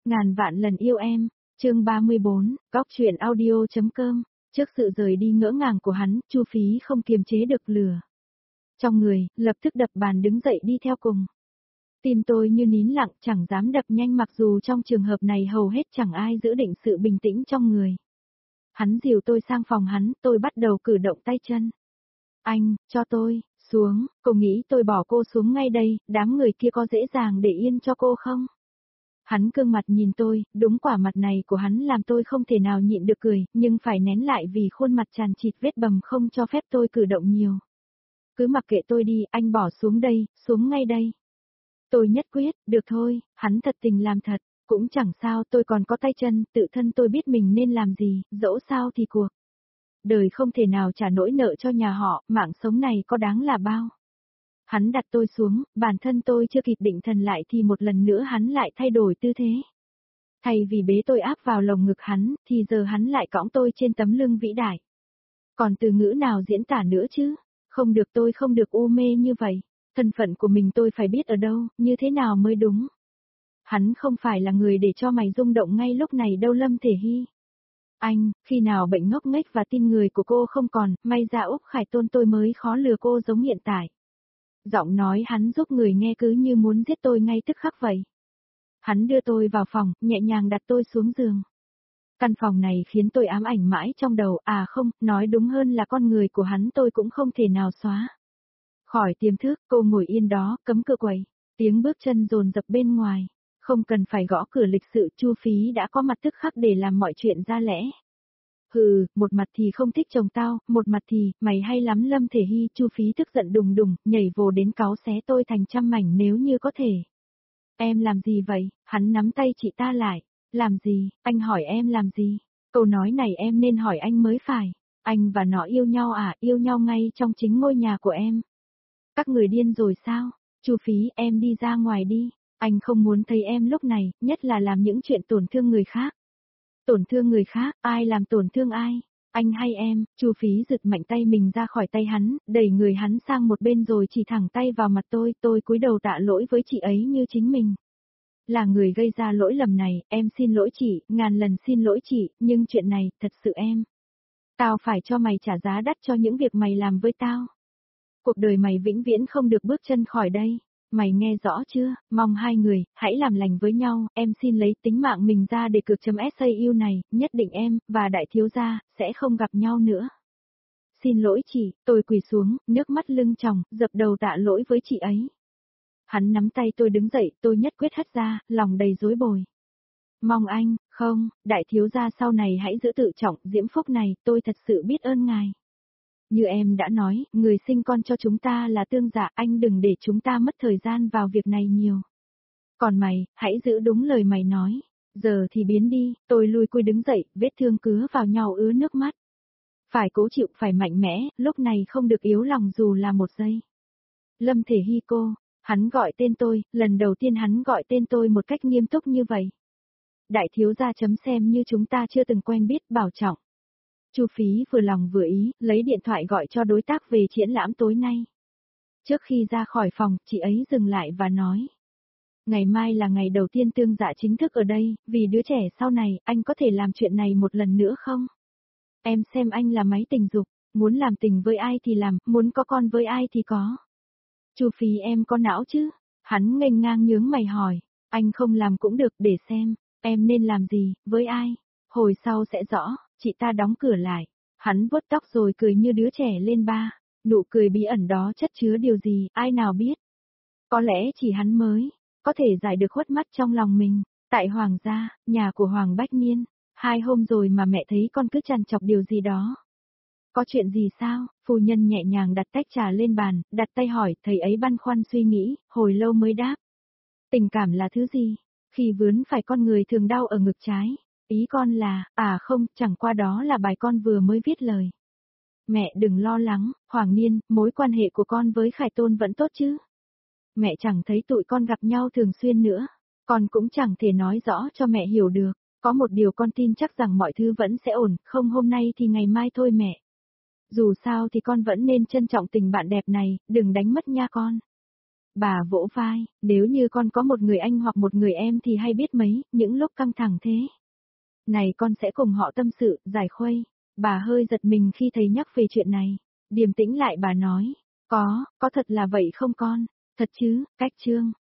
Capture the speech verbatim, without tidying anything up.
Ngàn vạn lần yêu em, chương ba mươi bốn, góc truyện audio.com, trước sự rời đi ngỡ ngàng của hắn, Chu Phí không kiềm chế được lửa. Trong người, lập tức đập bàn đứng dậy đi theo cùng. Tim tôi như nín lặng chẳng dám đập nhanh mặc dù trong trường hợp này hầu hết chẳng ai giữ định sự bình tĩnh trong người. Hắn dìu tôi sang phòng hắn, tôi bắt đầu cử động tay chân. Anh, cho tôi, xuống, cô nghĩ tôi bỏ cô xuống ngay đây, đám người kia có dễ dàng để yên cho cô không? Hắn cương mặt nhìn tôi, đúng quả mặt này của hắn làm tôi không thể nào nhịn được cười, nhưng phải nén lại vì khuôn mặt tràn chịt vết bầm không cho phép tôi cử động nhiều. Cứ mặc kệ tôi đi, anh bỏ xuống đây, xuống ngay đây. Tôi nhất quyết, được thôi, hắn thật tình làm thật, cũng chẳng sao, tôi còn có tay chân, tự thân tôi biết mình nên làm gì, dẫu sao thì cuộc. Đời không thể nào trả nỗi nợ cho nhà họ, mạng sống này có đáng là bao. Hắn đặt tôi xuống, bản thân tôi chưa kịp định thần lại thì một lần nữa hắn lại thay đổi tư thế. Thay vì bế tôi áp vào lồng ngực hắn, thì giờ hắn lại cõng tôi trên tấm lưng vĩ đại. Còn từ ngữ nào diễn tả nữa chứ? Không được, tôi không được u mê như vậy. Thân phận của mình tôi phải biết ở đâu, như thế nào mới đúng. Hắn không phải là người để cho mày rung động ngay lúc này đâu Lâm Thể Hy. Anh, khi nào bệnh ngốc nghếch và tin người của cô không còn, may ra Úc Khải Tôn tôi mới khó lừa cô giống hiện tại. Giọng nói hắn giúp người nghe cứ như muốn giết tôi ngay tức khắc vậy. Hắn đưa tôi vào phòng, nhẹ nhàng đặt tôi xuống giường. Căn phòng này khiến tôi ám ảnh mãi trong đầu, à không, nói đúng hơn là con người của hắn tôi cũng không thể nào xóa. Khỏi tiềm thức, cô ngồi yên đó, cấm cửa quầy, tiếng bước chân dồn dập bên ngoài. Không cần phải gõ cửa lịch sự, Chu Phí đã có mặt tức khắc để làm mọi chuyện ra lẽ. Hừ, một mặt thì không thích chồng tao, một mặt thì, mày hay lắm Lâm Thể Hy, Chu Phí tức giận đùng đùng, nhảy vồ đến cáu xé tôi thành trăm mảnh nếu như có thể. Em làm gì vậy? Hắn nắm tay chị ta lại. Làm gì? Anh hỏi em làm gì? Câu nói này em nên hỏi anh mới phải. Anh và nó yêu nhau à, yêu nhau ngay trong chính ngôi nhà của em. Các người điên rồi sao? Chu Phí, em đi ra ngoài đi. Anh không muốn thấy em lúc này, nhất là làm những chuyện tổn thương người khác. Tổn thương người khác, ai làm tổn thương ai? Anh hay em? Chu Phí giật mạnh tay mình ra khỏi tay hắn, đẩy người hắn sang một bên rồi chỉ thẳng tay vào mặt tôi, tôi cúi đầu tạ lỗi với chị ấy như chính mình. Là người gây ra lỗi lầm này, em xin lỗi chị, ngàn lần xin lỗi chị, nhưng chuyện này, thật sự em. Tao phải cho mày trả giá đắt cho những việc mày làm với tao. Cuộc đời mày vĩnh viễn không được bước chân khỏi đây. Mày nghe rõ chưa, mong hai người, hãy làm lành với nhau, em xin lấy tính mạng mình ra để cược chấm ét a u này, nhất định em, và đại thiếu gia, sẽ không gặp nhau nữa. Xin lỗi chị, tôi quỳ xuống, nước mắt lưng tròng, dập đầu tạ lỗi với chị ấy. Hắn nắm tay tôi đứng dậy, tôi nhất quyết hất ra, lòng đầy rối bời. Mong anh, không, đại thiếu gia sau này hãy giữ tự trọng, diễm phúc này, tôi thật sự biết ơn ngài. Như em đã nói, người sinh con cho chúng ta là tương giả, anh đừng để chúng ta mất thời gian vào việc này nhiều. Còn mày, hãy giữ đúng lời mày nói. Giờ thì biến đi, tôi lui cui đứng dậy, vết thương cứa vào nhau ứa nước mắt. Phải cố chịu, phải mạnh mẽ, lúc này không được yếu lòng dù là một giây. Lâm Thể Hy cô, hắn gọi tên tôi, lần đầu tiên hắn gọi tên tôi một cách nghiêm túc như vậy. Đại thiếu gia chấm xem như chúng ta chưa từng quen biết, bảo trọng. Chu Phí vừa lòng vừa ý, lấy điện thoại gọi cho đối tác về triển lãm tối nay. Trước khi ra khỏi phòng, chị ấy dừng lại và nói. Ngày mai là ngày đầu tiên Tương Dạ chính thức ở đây, vì đứa trẻ sau này, anh có thể làm chuyện này một lần nữa không? Em xem anh là máy tình dục, muốn làm tình với ai thì làm, muốn có con với ai thì có. Chu Phí em có não chứ? Hắn nghênh ngang nhướng mày hỏi, anh không làm cũng được, để xem, em nên làm gì, với ai? Hồi sau sẽ rõ. Chị ta đóng cửa lại, hắn vuốt tóc rồi cười như đứa trẻ lên ba, nụ cười bí ẩn đó chất chứa điều gì, ai nào biết. Có lẽ chỉ hắn mới, có thể giải được khuất mắt trong lòng mình. Tại Hoàng gia, nhà của Hoàng Bách Niên, hai hôm rồi mà mẹ thấy con cứ trằn trọc điều gì đó. Có chuyện gì sao? Phu nhân nhẹ nhàng đặt tách trà lên bàn, đặt tay hỏi, thầy ấy băn khoăn suy nghĩ, hồi lâu mới đáp. Tình cảm là thứ gì? Khi vướng phải con người thường đau ở ngực trái. Ý con là, à không, chẳng qua đó là bài con vừa mới viết lời. Mẹ đừng lo lắng, Hoàng Niên, mối quan hệ của con với Khải Tôn vẫn tốt chứ? Mẹ chẳng thấy tụi con gặp nhau thường xuyên nữa, con cũng chẳng thể nói rõ cho mẹ hiểu được. Có một điều con tin chắc rằng mọi thứ vẫn sẽ ổn, không hôm nay thì ngày mai thôi mẹ. Dù sao thì con vẫn nên trân trọng tình bạn đẹp này, đừng đánh mất nha con. Bà vỗ vai, nếu như con có một người anh hoặc một người em thì hay biết mấy, những lúc căng thẳng thế. Này con sẽ cùng họ tâm sự, giải khuây. Bà hơi giật mình khi thấy nhắc về chuyện này. Điềm tĩnh lại bà nói, có, có thật là vậy không con? Thật chứ, cách Trương.